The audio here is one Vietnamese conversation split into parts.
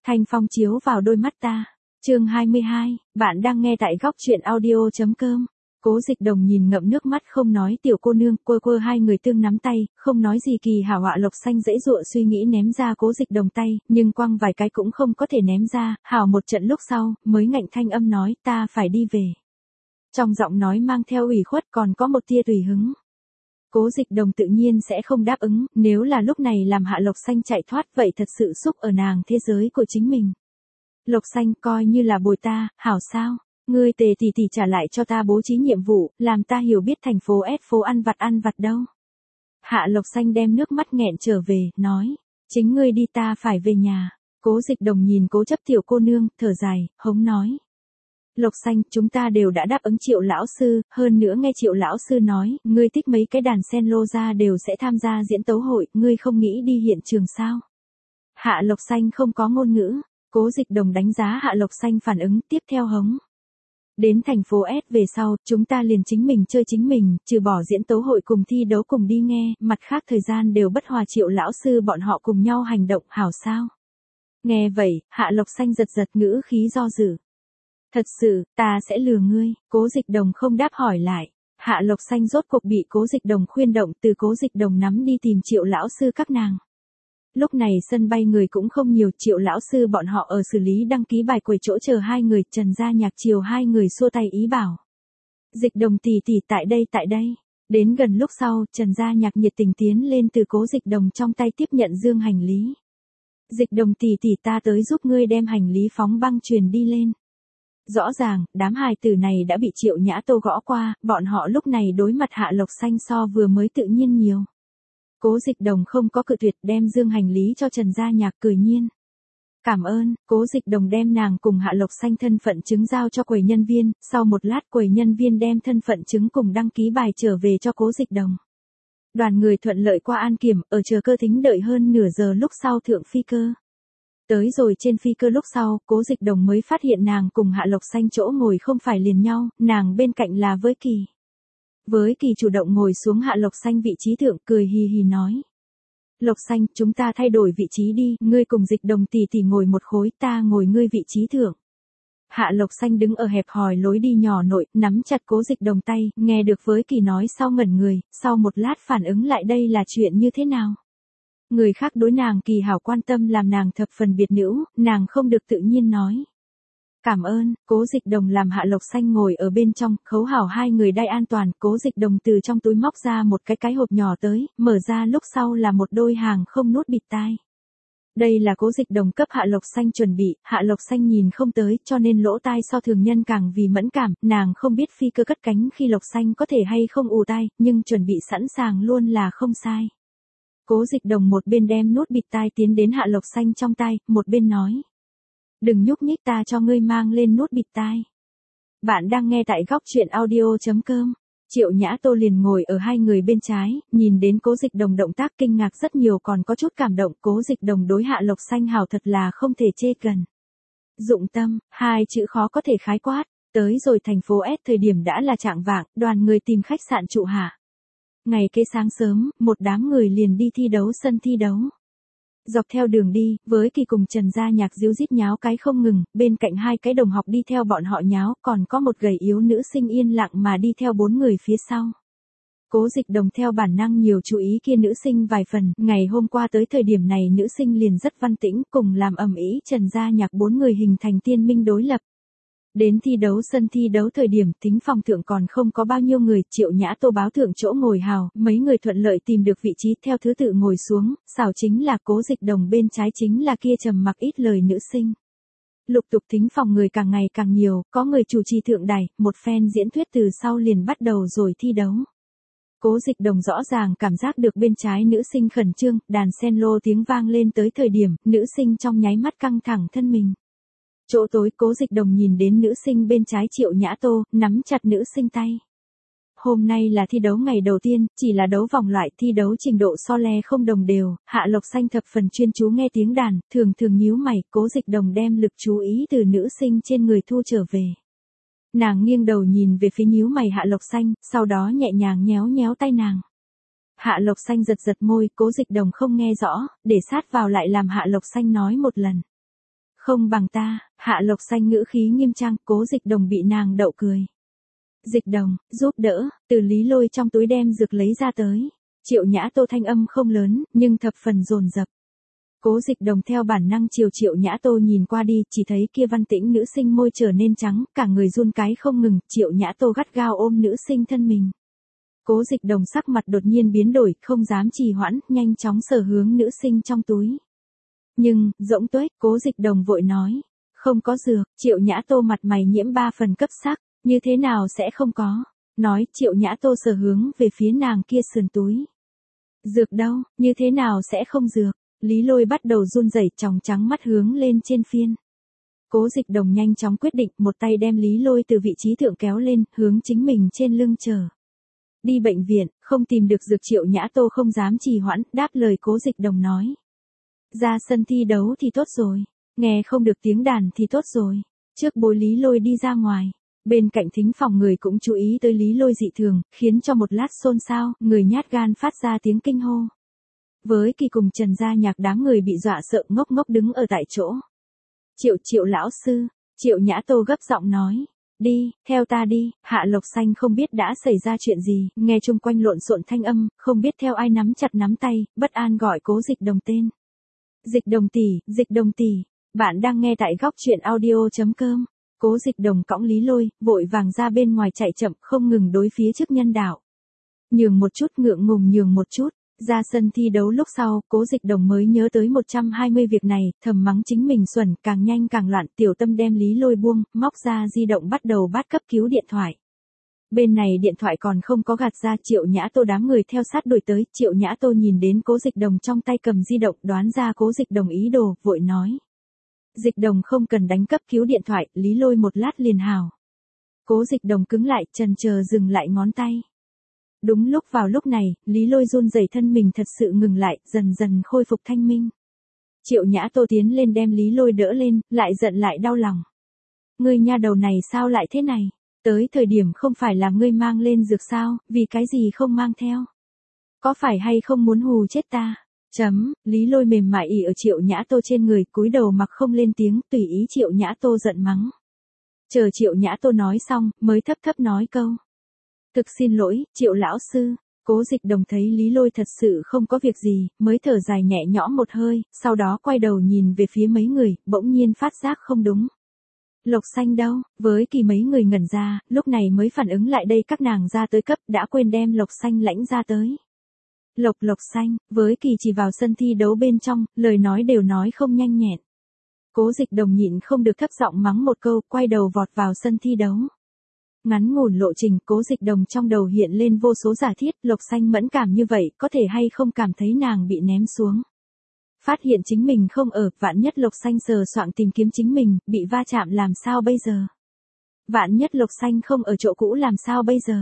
Thanh phong chiếu vào đôi mắt ta. Chương 22, bạn đang nghe tại góc truyện audio.com. Cố Dịch Đồng nhìn ngậm nước mắt không nói tiểu cô nương, quơ hai người tương nắm tay, không nói gì. Kỳ Hảo Họa Lộc Xanh dễ dụa suy nghĩ ném ra Cố Dịch Đồng tay, nhưng quăng vài cái cũng không có thể ném ra. Hảo một trận lúc sau, mới ngạnh thanh âm nói ta phải đi về. Trong giọng nói mang theo ủy khuất còn có một tia tùy hứng. Cố Dịch Đồng tự nhiên sẽ không đáp ứng, nếu là lúc này làm Hạ Lộc Xanh chạy thoát vậy thật sự xúc ở nàng thế giới của chính mình. Lộc Xanh coi như là bồi ta, hảo sao? Ngươi Tề tỷ tỷ trả lại cho ta bố trí nhiệm vụ, làm ta hiểu biết thành phố S phố ăn vặt đâu. Hạ Lộc Xanh đem nước mắt nghẹn trở về, nói, chính ngươi đi ta phải về nhà. Cố Dịch Đồng nhìn cố chấp tiểu cô nương, thở dài, hống nói. Lộc Xanh, chúng ta đều đã đáp ứng Triệu lão sư, hơn nữa nghe Triệu lão sư nói, ngươi thích mấy cái đàn sen lô ra đều sẽ tham gia diễn tấu hội, ngươi không nghĩ đi hiện trường sao? Hạ Lộc Xanh không có ngôn ngữ, Cố Dịch Đồng đánh giá Hạ Lộc Xanh phản ứng, tiếp theo hống. Đến thành phố S về sau, chúng ta liền chính mình chơi chính mình, trừ bỏ diễn tấu hội cùng thi đấu cùng đi nghe, mặt khác thời gian đều bất hòa Triệu lão sư bọn họ cùng nhau hành động, hảo sao? Nghe vậy, Hạ Lộc Xanh giật ngữ khí do dự. Thật sự, ta sẽ lừa ngươi. Cố Dịch Đồng không đáp hỏi lại. Hạ Lộc Xanh rốt cuộc bị Cố Dịch Đồng khuyên động, từ Cố Dịch Đồng nắm đi tìm Triệu lão sư các nàng. Lúc này sân bay người cũng không nhiều, Triệu lão sư bọn họ ở xử lý đăng ký bài quầy chỗ chờ hai người, Trần Gia Nhạc chiều hai người xua tay ý bảo. Dịch Đồng tỷ tỷ tại đây. Đến gần lúc sau, Trần Gia Nhạc nhiệt tình tiến lên từ Cố Dịch Đồng trong tay tiếp nhận dương hành lý. Dịch Đồng tỷ tỷ ta tới giúp ngươi đem hành lý phóng băng truyền đi lên. Rõ ràng, đám hài tử này đã bị Triệu Nhã Tô gõ qua, bọn họ lúc này đối mặt Hạ Lộc Xanh so vừa mới tự nhiên nhiều. Cố Dịch Đồng không có cự tuyệt, đem dương hành lý cho Trần Gia Nhạc, cười nhiên. Cảm ơn. Cố Dịch Đồng đem nàng cùng Hạ Lộc Xanh thân phận chứng giao cho quầy nhân viên, sau một lát quầy nhân viên đem thân phận chứng cùng đăng ký bài trở về cho Cố Dịch Đồng. Đoàn người thuận lợi qua an kiểm, ở chờ cơ thính đợi hơn nửa giờ lúc sau thượng phi cơ. Tới rồi trên phi cơ lúc sau, Cố Dịch Đồng mới phát hiện nàng cùng Hạ Lộc Xanh chỗ ngồi không phải liền nhau, nàng bên cạnh là Với Kỳ. Với Kỳ chủ động ngồi xuống Hạ Lộc Xanh vị trí thượng, cười hì hì nói. Lộc Xanh, chúng ta thay đổi vị trí đi, ngươi cùng Dịch Đồng tỷ tỷ ngồi một khối, ta ngồi ngươi vị trí thượng. Hạ Lộc Xanh đứng ở hẹp hòi lối đi nhỏ nội, nắm chặt Cố Dịch Đồng tay, nghe được Với Kỳ nói sau ngẩn người, sau một lát phản ứng lại đây là chuyện như thế nào. Người khác đối nàng kỳ hảo quan tâm làm nàng thập phần biệt nữ, nàng không được tự nhiên nói. Cảm ơn. Cố Dịch Đồng làm Hạ Lộc Xanh ngồi ở bên trong, khấu hảo hai người đai an toàn, Cố Dịch Đồng từ trong túi móc ra một cái hộp nhỏ tới, mở ra lúc sau là một đôi hàng không nút bịt tai. Đây là Cố Dịch Đồng cấp Hạ Lộc Xanh chuẩn bị, Hạ Lộc Xanh nhìn không tới, cho nên lỗ tai so thường nhân càng vì mẫn cảm, nàng không biết phi cơ cất cánh khi Lộc Xanh có thể hay không ù tai, nhưng chuẩn bị sẵn sàng luôn là không sai. Cố Dịch Đồng một bên đem nút bịt tai tiến đến Hạ Lộc Xanh trong tay, một bên nói. Đừng nhúc nhích, ta cho ngươi mang lên nút bịt tai. Bạn đang nghe tại góc truyện audio.com. Triệu Nhã Tô liền ngồi ở hai người bên trái, nhìn đến Cố Dịch Đồng động tác kinh ngạc rất nhiều, còn có chút cảm động. Cố Dịch Đồng đối Hạ Lộc Xanh hảo thật là không thể chê gần. Dụng tâm, hai chữ khó có thể khái quát. Tới rồi thành phố S thời điểm đã là chạng vạng, đoàn người tìm khách sạn trụ hạ. Ngày kế sáng sớm, một đám người liền đi thi đấu sân thi đấu. Dọc theo đường đi, Với Kỳ cùng Trần Gia Nhạc díu dít nháo cái không ngừng, bên cạnh hai cái đồng học đi theo bọn họ nháo, còn có một gầy yếu nữ sinh yên lặng mà đi theo bốn người phía sau. Cố Dịch Đồng theo bản năng nhiều chú ý kia nữ sinh vài phần, ngày hôm qua tới thời điểm này nữ sinh liền rất văn tĩnh, cùng làm ầm ĩ Trần Gia Nhạc bốn người hình thành tiên minh đối lập. Đến thi đấu sân thi đấu thời điểm thính phòng thượng còn không có bao nhiêu người, Triệu Nhã Tô báo thượng chỗ ngồi hào, mấy người thuận lợi tìm được vị trí theo thứ tự ngồi xuống, xảo chính là Cố Dịch Đồng bên trái chính là kia trầm mặc ít lời nữ sinh. Lục tục thính phòng người càng ngày càng nhiều, có người chủ trì thượng đài, một phen diễn thuyết từ sau liền bắt đầu rồi thi đấu. Cố Dịch Đồng rõ ràng cảm giác được bên trái nữ sinh khẩn trương, đàn sen lô tiếng vang lên tới thời điểm, nữ sinh trong nháy mắt căng thẳng thân mình. Chỗ tối Cố Dịch Đồng nhìn đến nữ sinh bên trái Triệu Nhã Tô, nắm chặt nữ sinh tay. Hôm nay là thi đấu ngày đầu tiên, chỉ là đấu vòng loại, thi đấu trình độ so le không đồng đều, Hạ Lộc Xanh thập phần chuyên chú nghe tiếng đàn, thường nhíu mày, Cố Dịch Đồng đem lực chú ý từ nữ sinh trên người thu trở về. Nàng nghiêng đầu nhìn về phía nhíu mày Hạ Lộc Xanh, sau đó nhẹ nhàng nhéo tay nàng. Hạ Lộc Xanh giật môi, Cố Dịch Đồng không nghe rõ, để sát vào lại làm Hạ Lộc Xanh nói một lần. Không bằng ta, Hạ Lộc Xanh ngữ khí nghiêm trang, Cố Dịch Đồng bị nàng đậu cười. Dịch Đồng, giúp đỡ, từ Lý Lôi trong túi đem dược lấy ra tới. Triệu Nhã Tô thanh âm không lớn, nhưng thập phần dồn dập. Cố Dịch Đồng theo bản năng chiều Triệu Nhã Tô nhìn qua đi, chỉ thấy kia văn tĩnh nữ sinh môi trở nên trắng, cả người run cái không ngừng, Triệu Nhã Tô gắt gao ôm nữ sinh thân mình. Cố Dịch Đồng sắc mặt đột nhiên biến đổi, không dám trì hoãn, nhanh chóng sờ hướng nữ sinh trong túi. Nhưng, rỗng tuếch, Cố Dịch Đồng vội nói, không có dược. Triệu Nhã Tô mặt mày nhiễm 3 phần cấp sắc, như thế nào sẽ không có. Nói, Triệu Nhã Tô sờ hướng về phía nàng kia sườn túi. Dược đâu, như thế nào sẽ không dược. Lý Lôi bắt đầu run rẩy, tròng trắng mắt hướng lên trên phiên. Cố Dịch Đồng nhanh chóng quyết định, một tay đem Lý Lôi từ vị trí thượng kéo lên, hướng chính mình trên lưng chờ. Đi bệnh viện, không tìm được dược. Triệu Nhã Tô không dám trì hoãn, đáp lời Cố Dịch Đồng nói. Ra sân thi đấu thì tốt rồi, nghe không được tiếng đàn thì tốt rồi. Trước bối Lý Lôi đi ra ngoài, bên cạnh thính phòng người cũng chú ý tới Lý Lôi dị thường, khiến cho một lát xôn xao, người nhát gan phát ra tiếng kinh hô. Với Kỳ cùng Trần Gia Nhạc đám người bị dọa sợ ngốc ngốc đứng ở tại chỗ. Triệu lão sư, Triệu Nhã Tô gấp giọng nói. Đi, theo ta đi. Hạ Lộc Xanh không biết đã xảy ra chuyện gì, nghe chung quanh lộn xộn thanh âm, không biết theo ai nắm chặt nắm tay, bất an gọi Cố Dịch Đồng tên. Dịch Đồng tỷ, bạn đang nghe tại góc truyện audio.com. Cố Dịch Đồng cõng Lý Lôi, vội vàng ra bên ngoài chạy chậm, không ngừng đối phía trước nhân đạo. Nhường một chút, ngượng ngùng nhường một chút. Ra sân thi đấu lúc sau, Cố Dịch Đồng mới nhớ tới 120 việc này, thầm mắng chính mình xuẩn, càng nhanh càng loạn, tiểu tâm đem Lý Lôi buông, móc ra di động bắt đầu bắt cấp cứu điện thoại. Bên này điện thoại còn không có gạt ra, Triệu Nhã Tô đám người theo sát đuổi tới, Triệu Nhã Tô nhìn đến Cố Dịch Đồng trong tay cầm di động, đoán ra Cố Dịch Đồng ý đồ, vội nói. Dịch Đồng không cần đánh cấp cứu điện thoại, Lý Lôi một lát liền hào. Cố Dịch Đồng cứng lại, chần chờ dừng lại ngón tay. Đúng vào lúc này, Lý Lôi run rẩy thân mình thật sự ngừng lại, dần dần khôi phục thanh minh. Triệu Nhã Tô tiến lên đem Lý Lôi đỡ lên, lại giận lại đau lòng. Ngươi nha đầu này sao lại thế này? Tới thời điểm không phải là ngươi mang lên dược sao, vì cái gì không mang theo? Có phải hay không muốn hù chết ta? Lý Lôi mềm mại ỉ ở Triệu Nhã Tô trên người, cúi đầu mặc không lên tiếng, tùy ý Triệu Nhã Tô giận mắng. Chờ Triệu Nhã Tô nói xong, mới thấp thấp nói câu. Thực xin lỗi, Triệu lão sư. Cố Dịch Đồng thấy Lý Lôi thật sự không có việc gì, mới thở dài nhẹ nhõm một hơi, sau đó quay đầu nhìn về phía mấy người, bỗng nhiên phát giác không đúng. Lộc Xanh đâu? Với Kỳ mấy người ngẩn ra, lúc này mới phản ứng lại đây, các nàng ra tới cấp, đã quên đem Lộc Xanh lãnh ra tới. Lộc Xanh, với Kỳ chỉ vào sân thi đấu bên trong, lời nói đều nói không nhanh nhẹn. Cố Dịch Đồng nhịn không được thấp giọng mắng một câu, quay đầu vọt vào sân thi đấu. Ngắn ngủn lộ trình, Cố Dịch Đồng trong đầu hiện lên vô số giả thiết, Lộc Xanh mẫn cảm như vậy, có thể hay không cảm thấy nàng bị ném xuống. Phát hiện chính mình không ở, vạn nhất Lộc Xanh sờ soạng tìm kiếm chính mình, bị va chạm làm sao bây giờ? Vạn nhất Lộc Xanh không ở chỗ cũ làm sao bây giờ?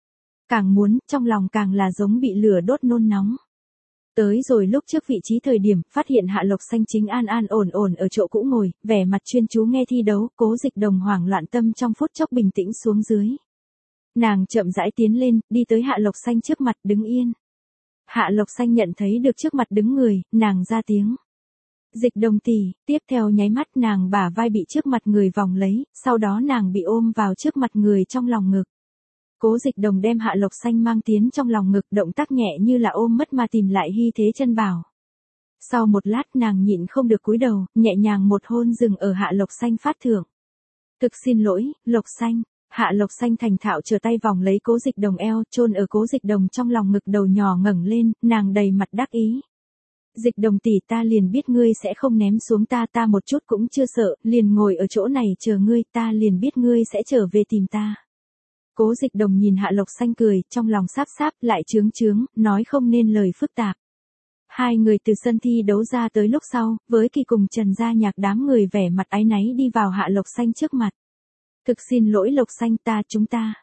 Càng muốn, trong lòng càng là giống bị lửa đốt nôn nóng. Tới rồi lúc trước vị trí thời điểm, phát hiện Hạ Lộc Xanh chính an an ổn ổn ở chỗ cũ ngồi, vẻ mặt chuyên chú nghe thi đấu, Cố Dịch Đồng hoảng loạn tâm trong phút chốc bình tĩnh xuống dưới. Nàng chậm rãi tiến lên, đi tới Hạ Lộc Xanh trước mặt, đứng yên. Hạ Lộc Xanh nhận thấy được trước mặt đứng người, nàng ra tiếng. Dịch Đồng tỷ, tiếp theo nháy mắt nàng bả vai bị trước mặt người vòng lấy, sau đó nàng bị ôm vào trước mặt người trong lòng ngực. Cố Dịch Đồng đem Hạ Lộc Xanh mang tiến trong lòng ngực, động tác nhẹ như là ôm mất mà tìm lại hy thế chân bảo. Sau một lát nàng nhịn không được cúi đầu, nhẹ nhàng một hôn dừng ở Hạ Lộc Xanh phát thưởng. Thực xin lỗi, Lộc Xanh. Hạ Lộc Xanh thành thạo trở tay vòng lấy Cố Dịch Đồng eo, chôn ở Cố Dịch Đồng trong lòng ngực, đầu nhỏ ngẩng lên, nàng đầy mặt đắc ý. Dịch Đồng tỷ, ta liền biết ngươi sẽ không ném xuống ta, ta một chút cũng chưa sợ, liền ngồi ở chỗ này chờ ngươi, ta liền biết ngươi sẽ trở về tìm ta. Cố Dịch Đồng nhìn Hạ Lộc Xanh cười, trong lòng sáp sáp, lại chướng, nói không nên lời phức tạp. Hai người từ sân thi đấu ra tới lúc sau, với Kỳ cùng Trần Gia Nhạc đám người vẻ mặt áy náy đi vào Hạ Lộc Xanh trước mặt. Thực xin lỗi Lộc Xanh, chúng ta.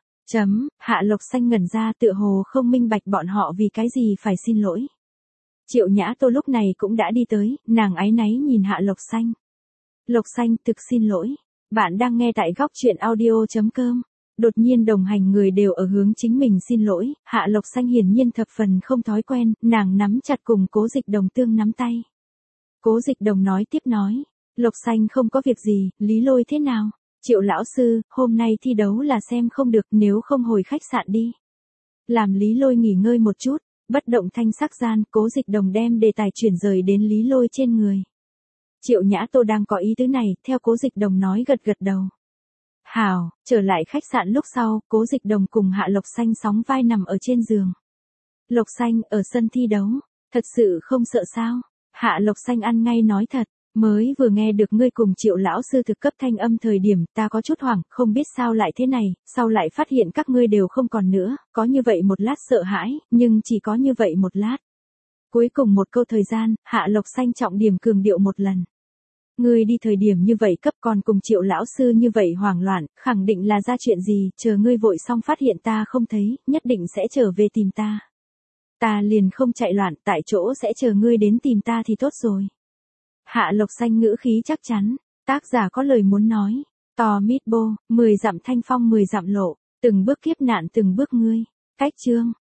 Hạ Lộc Xanh ngẩn ra, tựa hồ không minh bạch bọn họ vì cái gì phải xin lỗi. Triệu Nhã Tô lúc này cũng đã đi tới, nàng áy náy nhìn Hạ Lộc Xanh. Lộc Xanh, thực xin lỗi. Bạn đang nghe tại góc truyện audio.com. Đột nhiên đồng hành người đều ở hướng chính mình xin lỗi, Hạ Lộc Xanh hiển nhiên thập phần không thói quen, nàng nắm chặt cùng Cố Dịch Đồng tương nắm tay. Cố Dịch Đồng nói tiếp nói, Lộc Xanh không có việc gì, Lý Lôi thế nào? Triệu lão sư, hôm nay thi đấu là xem không được, nếu không hồi khách sạn đi. Làm Lý Lôi nghỉ ngơi một chút, bất động thanh sắc gian, Cố Dịch Đồng đem đề tài chuyển rời đến Lý Lôi trên người. Triệu Nhã Tô đang có ý tứ này, theo Cố Dịch Đồng nói gật gật đầu. Hảo, trở lại khách sạn lúc sau, Cố Dịch Đồng cùng Hạ Lộc Xanh sóng vai nằm ở trên giường. Lộc Xanh, ở sân thi đấu, thật sự không sợ sao? Hạ Lộc Xanh ăn ngay nói thật, mới vừa nghe được ngươi cùng Triệu lão sư thực cấp thanh âm thời điểm, ta có chút hoảng, không biết sao lại thế này, sau lại phát hiện các ngươi đều không còn nữa, có như vậy một lát sợ hãi, nhưng chỉ có như vậy một lát. Cuối cùng một câu thời gian, Hạ Lộc Xanh trọng điểm cường điệu một lần. Ngươi đi thời điểm như vậy cấp còn cùng Triệu lão sư như vậy hoảng loạn, khẳng định là ra chuyện gì, chờ ngươi vội xong phát hiện ta không thấy, nhất định sẽ trở về tìm ta. Ta liền không chạy loạn, tại chỗ sẽ chờ ngươi đến tìm ta thì tốt rồi. Hạ Lộc Xanh ngữ khí chắc chắn, tác giả có lời muốn nói. To mít bô, 10 dặm thanh phong 10 dặm lộ, từng bước kiếp nạn từng bước ngươi. Cách chương.